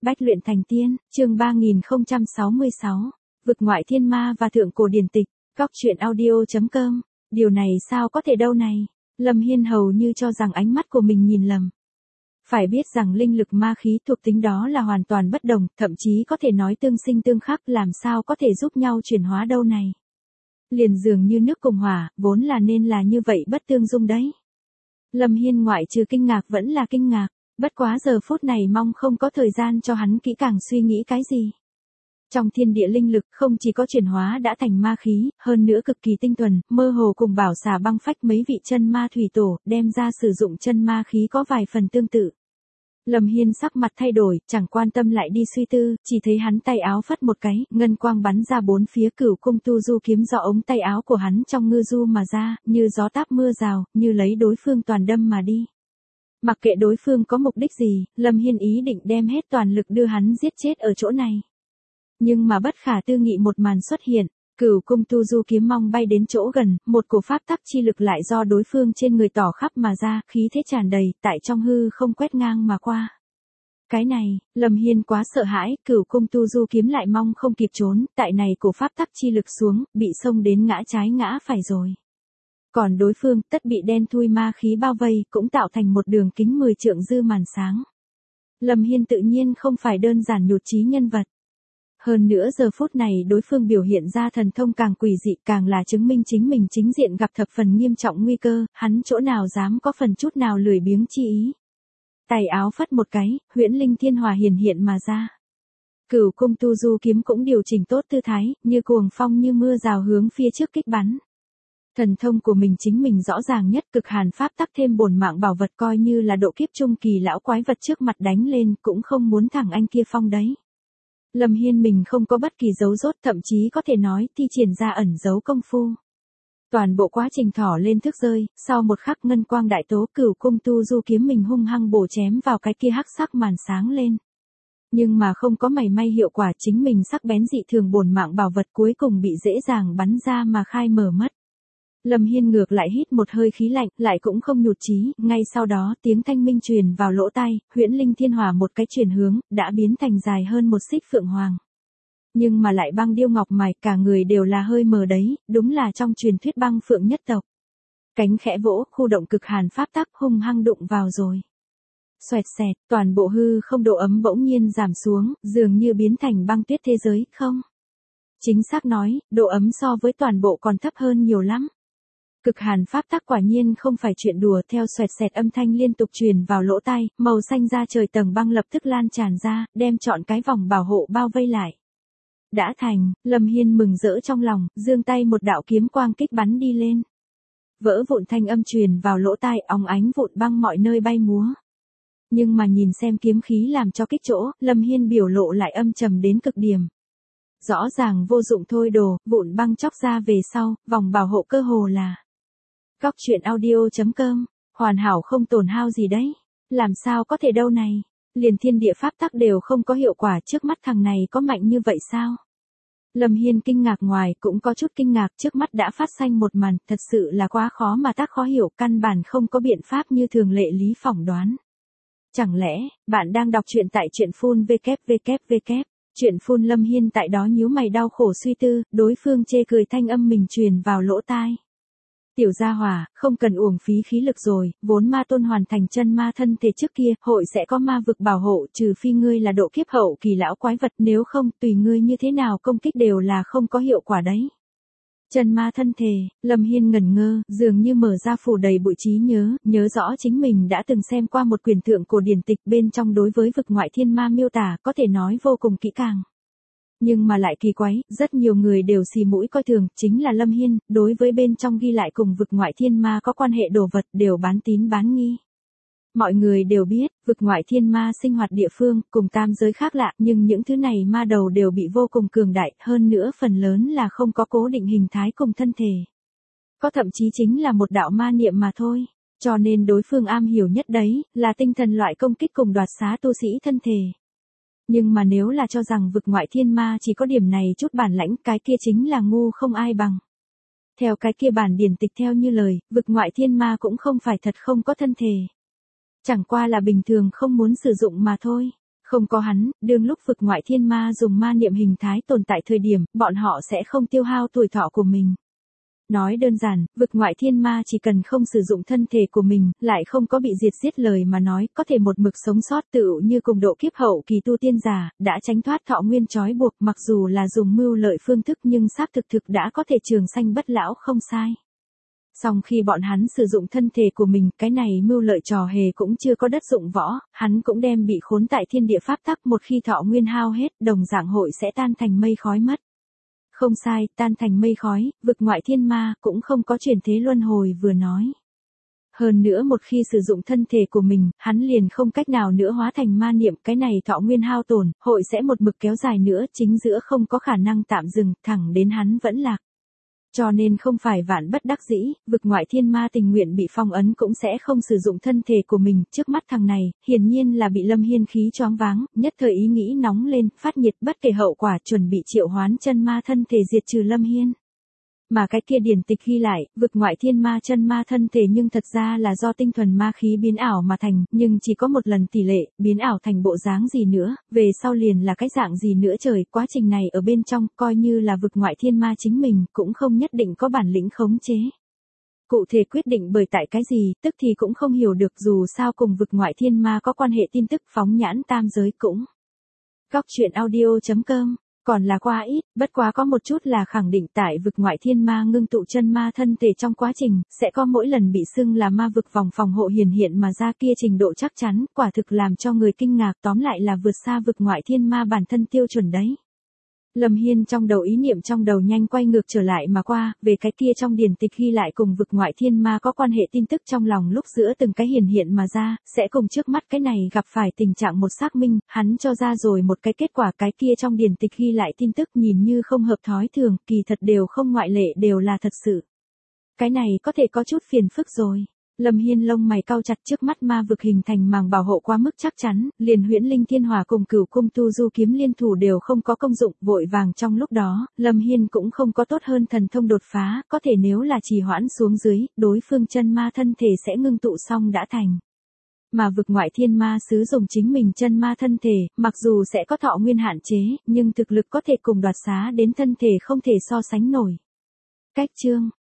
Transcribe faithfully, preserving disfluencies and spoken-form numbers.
Bách luyện thành tiên, chương ba nghìn không trăm sáu mươi sáu, vực ngoại thiên ma và thượng cổ điển tịch, góc truyện audio.com, điều này sao có thể đâu này, Lâm Hiên hầu như cho rằng ánh mắt của mình nhìn lầm. Phải biết rằng linh lực ma khí thuộc tính đó là hoàn toàn bất đồng, thậm chí có thể nói tương sinh tương khắc, làm sao có thể giúp nhau chuyển hóa đâu này. Liền dường như nước cùng hỏa, vốn là nên là như vậy bất tương dung đấy. Lâm Hiên ngoại trừ kinh ngạc vẫn là kinh ngạc, bất quá giờ phút này mong không có thời gian cho hắn kỹ càng suy nghĩ cái gì. Trong thiên địa linh lực không chỉ có chuyển hóa đã thành ma khí, hơn nữa cực kỳ tinh thuần, mơ hồ cùng bảo xà băng phách mấy vị chân ma thủy tổ, đem ra sử dụng chân ma khí có vài phần tương tự. Lâm Hiên sắc mặt thay đổi, chẳng quan tâm lại đi suy tư, chỉ thấy hắn tay áo phất một cái, ngân quang bắn ra bốn phía, Cửu Cung Tu Du kiếm do ống tay áo của hắn trong ngư du mà ra, như gió táp mưa rào, như lấy đối phương toàn đâm mà đi. Mặc kệ đối phương có mục đích gì, Lâm Hiên ý định đem hết toàn lực đưa hắn giết chết ở chỗ này. Nhưng mà bất khả tư nghị một màn xuất hiện, Cửu Cung Tu Du kiếm mong bay đến chỗ gần, một cổ pháp tắc chi lực lại do đối phương trên người tỏ khắp mà ra, khí thế tràn đầy, tại trong hư không quét ngang mà qua. Cái này, Lâm Hiên quá sợ hãi, Cửu Cung Tu Du kiếm lại mong không kịp trốn, tại này cổ pháp tắc chi lực xuống, bị xông đến ngã trái ngã phải rồi. Còn đối phương, tất bị đen thui ma khí bao vây, cũng tạo thành một đường kính mười trượng dư màn sáng. Lâm Hiên tự nhiên không phải đơn giản nhụt chí nhân vật. Hơn nữa giờ phút này đối phương biểu hiện ra thần thông càng quỷ dị, càng là chứng minh chính mình chính diện gặp thập phần nghiêm trọng nguy cơ, hắn chỗ nào dám có phần chút nào lười biếng chi ý. Tay áo phất một cái, huyễn linh thiên hỏa hiển hiện mà ra. Cửu Cung Tu Du kiếm cũng điều chỉnh tốt tư thái, như cuồng phong như mưa rào hướng phía trước kích bắn. Thần thông của mình chính mình rõ ràng nhất, cực hàn pháp tắc thêm bổn mạng bảo vật, coi như là độ kiếp trung kỳ lão quái vật trước mặt đánh lên cũng không muốn thẳng anh kia phong đấy. Lâm Hiên mình không có bất kỳ dấu rốt, thậm chí có thể nói thi triển ra ẩn giấu công phu. Toàn bộ quá trình thỏ lên thức rơi, sau một khắc ngân quang đại tố, Cửu Cung Tu Du kiếm mình hung hăng bổ chém vào cái kia hắc sắc màn sáng lên. Nhưng mà không có mảy may hiệu quả, chính mình sắc bén dị thường bổn mạng bảo vật cuối cùng bị dễ dàng bắn ra mà khai mở mất. Lâm Hiên ngược lại hít một hơi khí lạnh, lại cũng không nhụt chí, ngay sau đó tiếng thanh minh truyền vào lỗ tai, huyễn linh thiên hỏa một cái chuyển hướng, đã biến thành dài hơn một xích phượng hoàng. Nhưng mà lại băng điêu ngọc mài, cả người đều là hơi mờ đấy, đúng là trong truyền thuyết băng phượng nhất tộc. Cánh khẽ vỗ, khu động cực hàn pháp tắc hung hăng đụng vào rồi. Xoẹt xẹt, toàn bộ hư không độ ấm bỗng nhiên giảm xuống, dường như biến thành băng tuyết thế giới, không. Chính xác nói, độ ấm so với toàn bộ còn thấp hơn nhiều lắm. Cực hàn pháp tắc quả nhiên không phải chuyện đùa, theo xoẹt xẹt âm thanh liên tục truyền vào lỗ tai, màu xanh da trời tầng băng lập tức lan tràn ra, đem trọn cái vòng bảo hộ bao vây lại. Đã thành, Lâm Hiên mừng rỡ trong lòng, giương tay một đạo kiếm quang kích bắn đi lên. Vỡ vụn thanh âm truyền vào lỗ tai, óng ánh vụn băng mọi nơi bay múa. Nhưng mà nhìn xem kiếm khí làm cho kích chỗ, Lâm Hiên biểu lộ lại âm trầm đến cực điểm. Rõ ràng vô dụng thôi đồ, vụn băng chóc ra về sau, vòng bảo hộ cơ hồ là góc truyện audio.com, hoàn hảo không tổn hao gì đấy. Làm sao có thể đâu này, liền thiên địa pháp tắc đều không có hiệu quả, trước mắt thằng này có mạnh như vậy sao? Lâm Hiên kinh ngạc ngoài cũng có chút kinh ngạc, trước mắt đã phát sinh một màn, thật sự là quá khó mà tác khó hiểu, căn bản không có biện pháp như thường lệ lý phỏng đoán. Chẳng lẽ, bạn đang đọc truyện tại truyện phun www. Chuyện phun Lâm Hiên tại đó nhíu mày đau khổ suy tư, đối phương chê cười thanh âm mình truyền vào lỗ tai. Tiểu gia hỏa, không cần uổng phí khí lực rồi, vốn ma tôn hoàn thành chân ma thân thể trước kia, hội sẽ có ma vực bảo hộ, trừ phi ngươi là độ kiếp hậu kỳ lão quái vật, nếu không, tùy ngươi như thế nào công kích đều là không có hiệu quả đấy. Chân ma thân thể, Lâm Hiên ngẩn ngơ, dường như mở ra phủ đầy bụi trí nhớ, nhớ rõ chính mình đã từng xem qua một quyển thượng cổ điển tịch, bên trong đối với vực ngoại thiên ma miêu tả, có thể nói vô cùng kỹ càng. Nhưng mà lại kỳ quái, rất nhiều người đều xì mũi coi thường, chính là Lâm Hiên, đối với bên trong ghi lại cùng vực ngoại thiên ma có quan hệ đồ vật đều bán tín bán nghi. Mọi người đều biết, vực ngoại thiên ma sinh hoạt địa phương, cùng tam giới khác lạ, nhưng những thứ này ma đầu đều bị vô cùng cường đại, hơn nữa phần lớn là không có cố định hình thái cùng thân thể. Có thậm chí chính là một đạo ma niệm mà thôi, cho nên đối phương am hiểu nhất đấy, là tinh thần loại công kích cùng đoạt xá tu sĩ thân thể. Nhưng mà nếu là cho rằng vực ngoại thiên ma chỉ có điểm này chút bản lãnh, cái kia chính là ngu không ai bằng. Theo cái kia bản điển tịch theo như lời, vực ngoại thiên ma cũng không phải thật không có thân thể. Chẳng qua là bình thường không muốn sử dụng mà thôi. Không có hắn, đương lúc vực ngoại thiên ma dùng ma niệm hình thái tồn tại thời điểm, bọn họ sẽ không tiêu hao tuổi thọ của mình. Nói đơn giản, vực ngoại thiên ma chỉ cần không sử dụng thân thể của mình, lại không có bị diệt giết lời mà nói, có thể một mực sống sót tựu như cùng độ kiếp hậu kỳ tu tiên giả, đã tránh thoát thọ nguyên trói buộc mặc dù là dùng mưu lợi phương thức nhưng xác thực thực đã có thể trường sanh bất lão không sai. Song khi bọn hắn sử dụng thân thể của mình, cái này mưu lợi trò hề cũng chưa có đất dụng võ, hắn cũng đem bị khốn tại thiên địa pháp tắc một khi thọ nguyên hao hết, đồng dạng hội sẽ tan thành mây khói mất. Không sai, tan thành mây khói, vực ngoại thiên ma, cũng không có chuyển thế luân hồi vừa nói. Hơn nữa một khi sử dụng thân thể của mình, hắn liền không cách nào nữa hóa thành ma niệm, cái này thọ nguyên hao tổn, hội sẽ một mực kéo dài nữa, chính giữa không có khả năng tạm dừng, thẳng đến hắn vẫn lạc. Cho nên không phải vạn bất đắc dĩ, vực ngoại thiên ma tình nguyện bị phong ấn cũng sẽ không sử dụng thân thể của mình, trước mắt thằng này, hiển nhiên là bị Lâm Hiên khí choáng váng, nhất thời ý nghĩ nóng lên, phát nhiệt bất kể hậu quả chuẩn bị triệu hoán chân ma thân thể diệt trừ Lâm Hiên. Mà cái kia điển tịch ghi lại, vực ngoại thiên ma chân ma thân thể nhưng thật ra là do tinh thuần ma khí biến ảo mà thành, nhưng chỉ có một lần tỷ lệ, biến ảo thành bộ dáng gì nữa, về sau liền là cái dạng gì nữa trời, quá trình này ở bên trong, coi như là vực ngoại thiên ma chính mình, cũng không nhất định có bản lĩnh khống chế. Cụ thể quyết định bởi tại cái gì, tức thì cũng không hiểu được dù sao cùng vực ngoại thiên ma có quan hệ tin tức phóng nhãn tam giới cũng. Góc truyện audio chấm com Còn là quá ít, bất quá có một chút là khẳng định tại vực ngoại thiên ma ngưng tụ chân ma thân thể trong quá trình, sẽ có mỗi lần bị xưng là ma vực vòng phòng hộ hiển hiện mà ra kia trình độ chắc chắn, quả thực làm cho người kinh ngạc, tóm lại là vượt xa vực ngoại thiên ma bản thân tiêu chuẩn đấy. Lâm Hiên trong đầu ý niệm trong đầu nhanh quay ngược trở lại mà qua, về cái kia trong điển tịch ghi lại cùng vực ngoại thiên ma có quan hệ tin tức trong lòng lúc giữa từng cái hiển hiện mà ra, sẽ cùng trước mắt cái này gặp phải tình trạng một xác minh, hắn cho ra rồi một cái kết quả cái kia trong điển tịch ghi lại tin tức nhìn như không hợp thói thường, kỳ thật đều không ngoại lệ đều là thật sự. Cái này có thể có chút phiền phức rồi. Lâm Hiên lông mày cau chặt trước mắt ma vực hình thành màng bảo hộ quá mức chắc chắn, liền huyễn linh thiên hỏa cùng cửu cung tu du kiếm liên thủ đều không có công dụng, vội vàng trong lúc đó, Lâm Hiên cũng không có tốt hơn thần thông đột phá, có thể nếu là trì hoãn xuống dưới, đối phương chân ma thân thể sẽ ngưng tụ xong đã thành. Mà vực ngoại thiên ma sứ dùng chính mình chân ma thân thể, mặc dù sẽ có thọ nguyên hạn chế, nhưng thực lực có thể cùng đoạt xá đến thân thể không thể so sánh nổi. Cách chương